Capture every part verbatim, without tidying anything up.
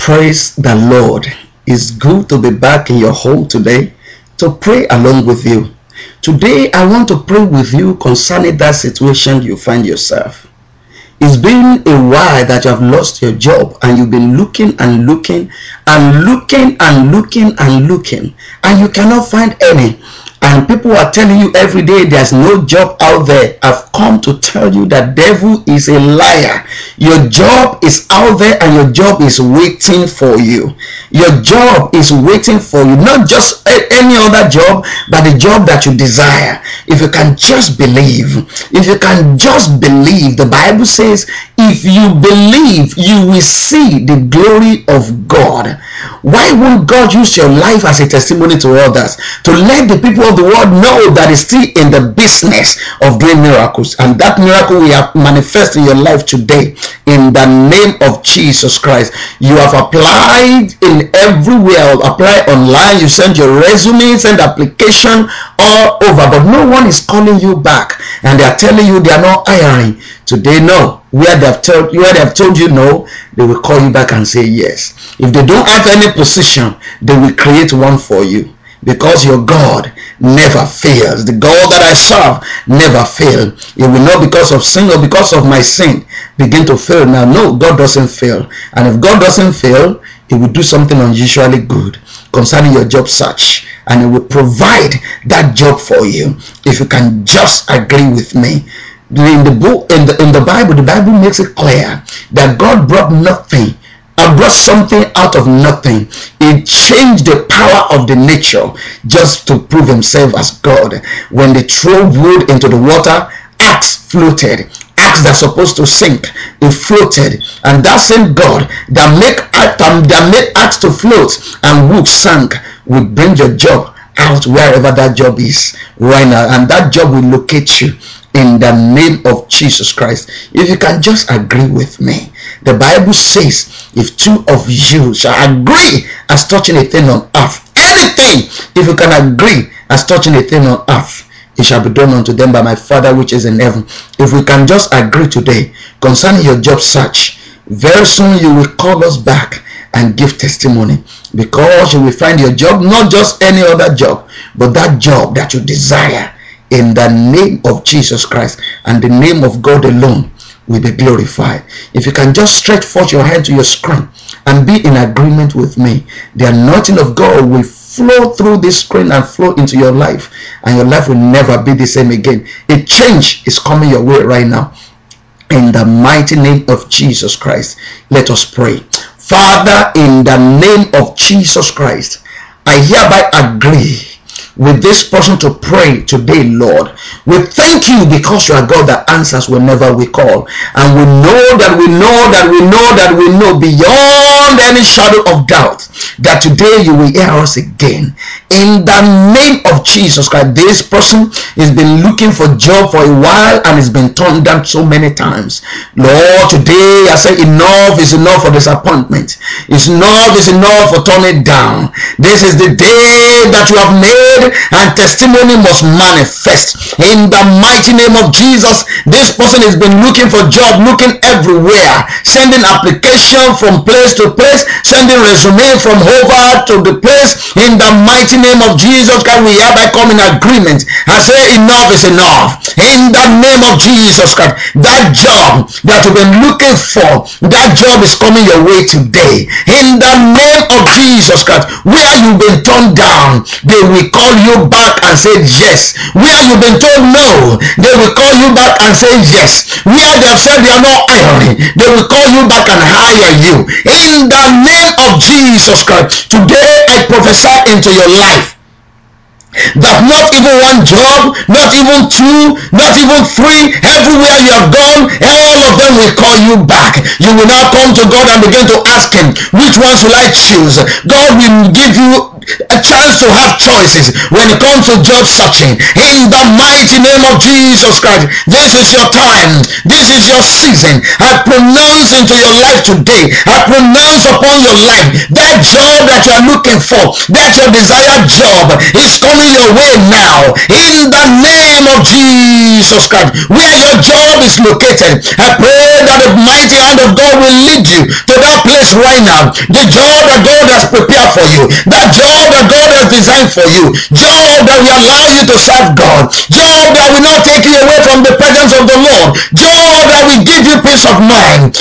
Praise the Lord. It's good to be back in your home today to pray along with you. Today, I want to pray with you concerning that situation you find yourself. It's been a while that you have lost your job and you've been looking and looking and looking and looking and looking and you cannot find any. And people are telling you every day there's no job out there. I've come to tell you that devil is a liar. Your job is out there and your job is waiting for you. Your job is waiting for you. Not just any other job, but the job that you desire. If you can just believe, if you can just believe, the Bible says, if you believe, you will see the glory of God. Why won't God use your life as a testimony to others, to let the people of the world know that is still in the business of doing miracles? And that miracle will have manifest in your life today in the name of Jesus Christ. You have applied in everywhere, apply online, you send your resume, send application all over, but no one is calling you back, and they are telling you they are not hiring. Today, no. Where they have told where they have told you no, they will call you back and say yes. If they don't have any position, they will create one for you, because your God never fails. The God that I serve never fails. It will not because of sin or because of my sin begin to fail. Now, no, God doesn't fail. And if God doesn't fail, He will do something unusually good concerning your job search, and He will provide that job for you if you can just agree with me. In the book, in the in the Bible, the Bible makes it clear that God brought nothing, or brought something out of nothing. He changed the power of the nature just to prove Himself as God. When they threw wood into the water, axe floated. Axe that's supposed to sink, it floated. And that same God that make um, that made axe to float and wood sank will bring your job out wherever that job is right now, and that job will locate you in the name of Jesus Christ. If you can just agree with me, the Bible says, if two of you shall agree as touching a thing on earth, anything, if you can agree as touching a thing on earth, it shall be done unto them by my Father which is in heaven. If we can just agree today concerning your job search, very soon you will call us back and give testimony, because you will find your job, not just any other job, but that job that you desire, in the name of Jesus Christ, and the name of God alone will be glorified. If you can just stretch forth your hand to your screen and be in agreement with me, the anointing of God will flow through this screen and flow into your life, and your life will never be the same again. A change is coming your way right now. In the mighty name of Jesus Christ, let us pray. Father, in the name of Jesus Christ, I hereby agree with this person to pray today, Lord. We thank you because you are God that answers whenever we call. And we know that we know that we know that we know beyond any shadow of doubt that today you will hear us again. In the name of Jesus Christ, this person has been looking for a job for a while and has been turned down so many times. Lord, today I say enough is enough for disappointment. It's enough is enough for turning down. This is the day that you have made, and testimony must manifest. In the mighty name of Jesus, this person has been looking for job, looking everywhere, sending application from place to place, sending resume from over to the place. In the mighty name of Jesus, can we hereby come in agreement and say enough is enough. In the name of Jesus Christ, that job that you've been looking for, that job is coming your way today. In the name of Jesus Christ, where you've been turned down, they will call you back and say yes. Where you've been told no, they will call you back and say yes. Where they have said they are not hiring, they will call you back and hire you. In the name of Jesus Christ, today I prophesy into your life that not even one job, not even two, not even three, everywhere you have gone, all of them will call you back. You will now come to God and begin to ask Him, which one should I choose? God will give you a chance to have choices when it comes to job searching. In the mighty name of Jesus Christ, this is your time, this is your season. I pronounce into your life today, I pronounce upon your life, that job that you are looking for, that your desired job is coming your way now. In the name of Jesus Christ, where your job is located, I pray that the mighty hand of God will lead you to that place place right now. The job that God has prepared for you, that job that God has designed for you, job that will allow you to serve God, job that will not take you away from the presence of the Lord, job that will give you peace of mind,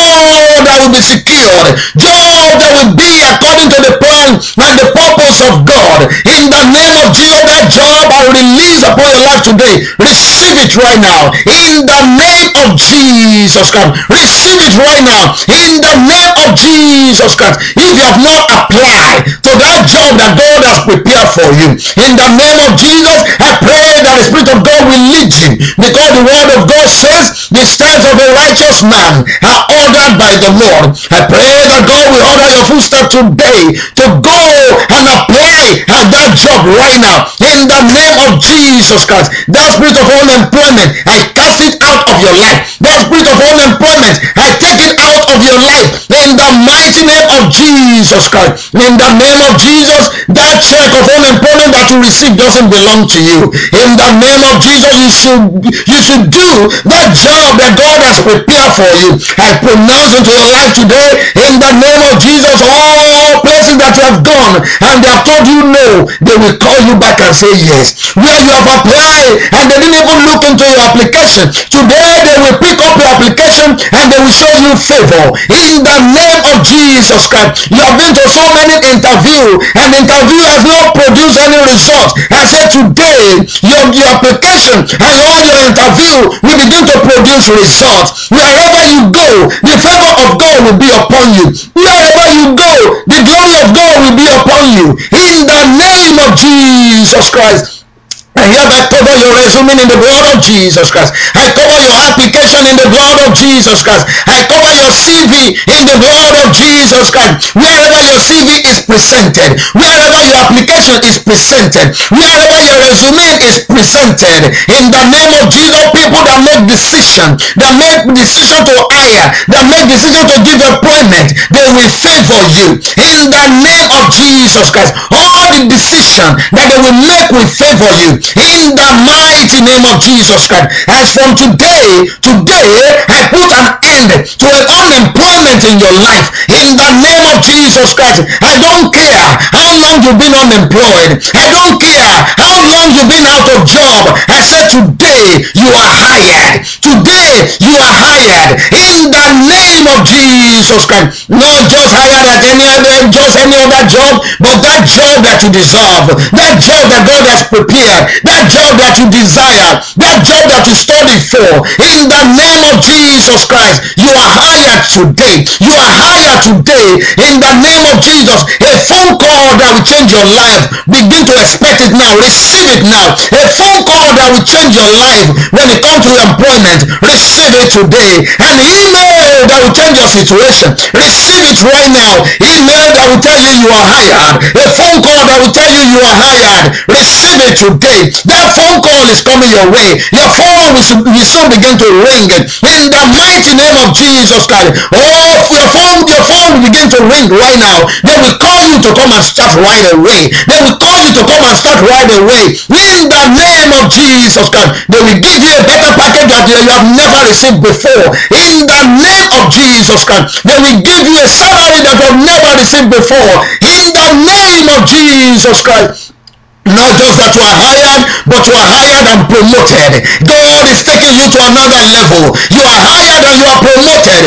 job that will be secured, job that will be according to the plan and the purpose of God. In the name of Jesus, that job I release upon your life today, receive it right now. In the name of Jesus Christ, receive it right now. In the name of Jesus Christ. If you have not applied to that job that God has prepared for you, in the name of Jesus, I pray that the Spirit of God will lead you, because the word of God says the steps of a righteous man are ordered by the Lord. I pray that God will order your footsteps today to go and apply at that job right now. In the name of Jesus Christ, that spirit of unemployment, I cast it out of your life. That spirit of unemployment, I take it out of your life. In the mighty name of Jesus Christ. In the name of Jesus, that check of unemployment that you receive doesn't belong to you. In the name of Jesus, you should you should do that job that God has prepared for you. I pronounce into your life today, in the name of Jesus, all places that you have gone and they have told you no, they will call you back and say yes. Where you have applied and they didn't even look into your application, today they will pick up your application and they will show you favor. In the name of Jesus Christ, you have been to so many interviews and the interview has not produced any result. I said today, your, your application and all your interview will begin to produce results. Wherever you go, the favor of God will be upon you. Wherever you go, the glory of God will be upon you. In the name of Jesus Christ. I hereby cover your resume in the blood of Jesus Christ. I cover your application in the blood of Jesus Christ. I cover your C V in the blood of Jesus Christ. Wherever your C V is presented, wherever your application is presented, wherever your resume is presented, in the name of Jesus, people that make decision, that make decision to hire, that make decision to give employment, they will favor you. In the name of Jesus Christ, all the decision that they will make will favor you. In the mighty name of Jesus Christ. As from today, today I put an end to an unemployment in your life. In the name of Jesus Christ. I don't care how long you've been unemployed. I don't care how long you've been out of job. I said today you are hired. Today you are hired. In the name of Jesus Christ. Not just hired at any other, just any other job, but that job that you deserve. That job that God has prepared. That job that you desire, that job that you studied for. In the name of Jesus Christ, you are hired today. You are hired today. In the name of Jesus, a phone call that will change your life, begin to expect it now. Receive it now. A phone call that will change your life when it comes to employment, receive it today. An email that will change your situation, receive it right now. Email that will tell you you are hired. A phone call that will tell you you are hired. Receive it today. That phone call is coming your way. Your phone will soon, will soon begin to ring in the mighty name of Jesus Christ. Oh, your phone, your phone will begin to ring right now. They will call you to come and start right away. They will call you to come and start right away. In the name of Jesus Christ, they will give you a better package that you have never received before. In the name of Jesus Christ, they will give you a salary that you have never received before. In the name of Jesus Christ. Not just that you are hired, but you are hired and promoted. God is taking you to another level. You are hired and you are promoted.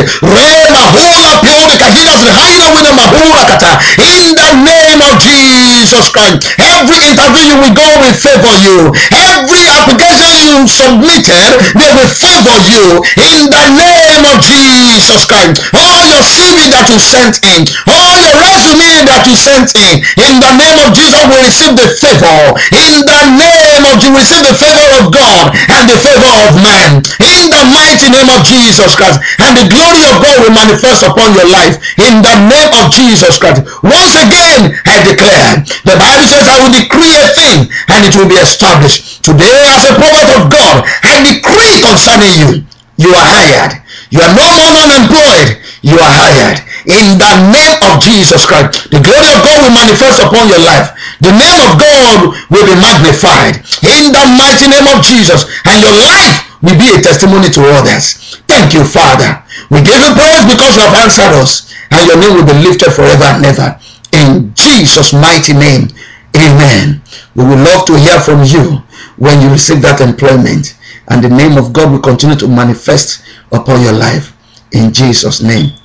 In the name of Jesus Christ. Every interview you will go will favor you. Every application you submitted, they will favor you. In the name of Jesus Christ. All your C V that you sent in, all your resume that you sent in, in the name of Jesus will receive the favor. In the name of Jesus, receive the favor of God and the favor of man. In the mighty name of Jesus Christ. And the glory of God will manifest upon your life. In the name of Jesus Christ. Once again, I declare, the Bible says, I will decree a thing and it will be established. Today, as a prophet of God, I decree concerning you, you are hired. You are no more unemployed. You are hired. In the name of Jesus Christ, the glory of God will manifest upon your life. The name of God will be magnified in the mighty name of Jesus, and your life will be a testimony to others. Thank you, Father. We give you praise because you have answered us, and your name will be lifted forever and ever. In Jesus' mighty name, amen. We would love to hear from you when you receive that employment, and the name of God will continue to manifest upon your life. In Jesus' name,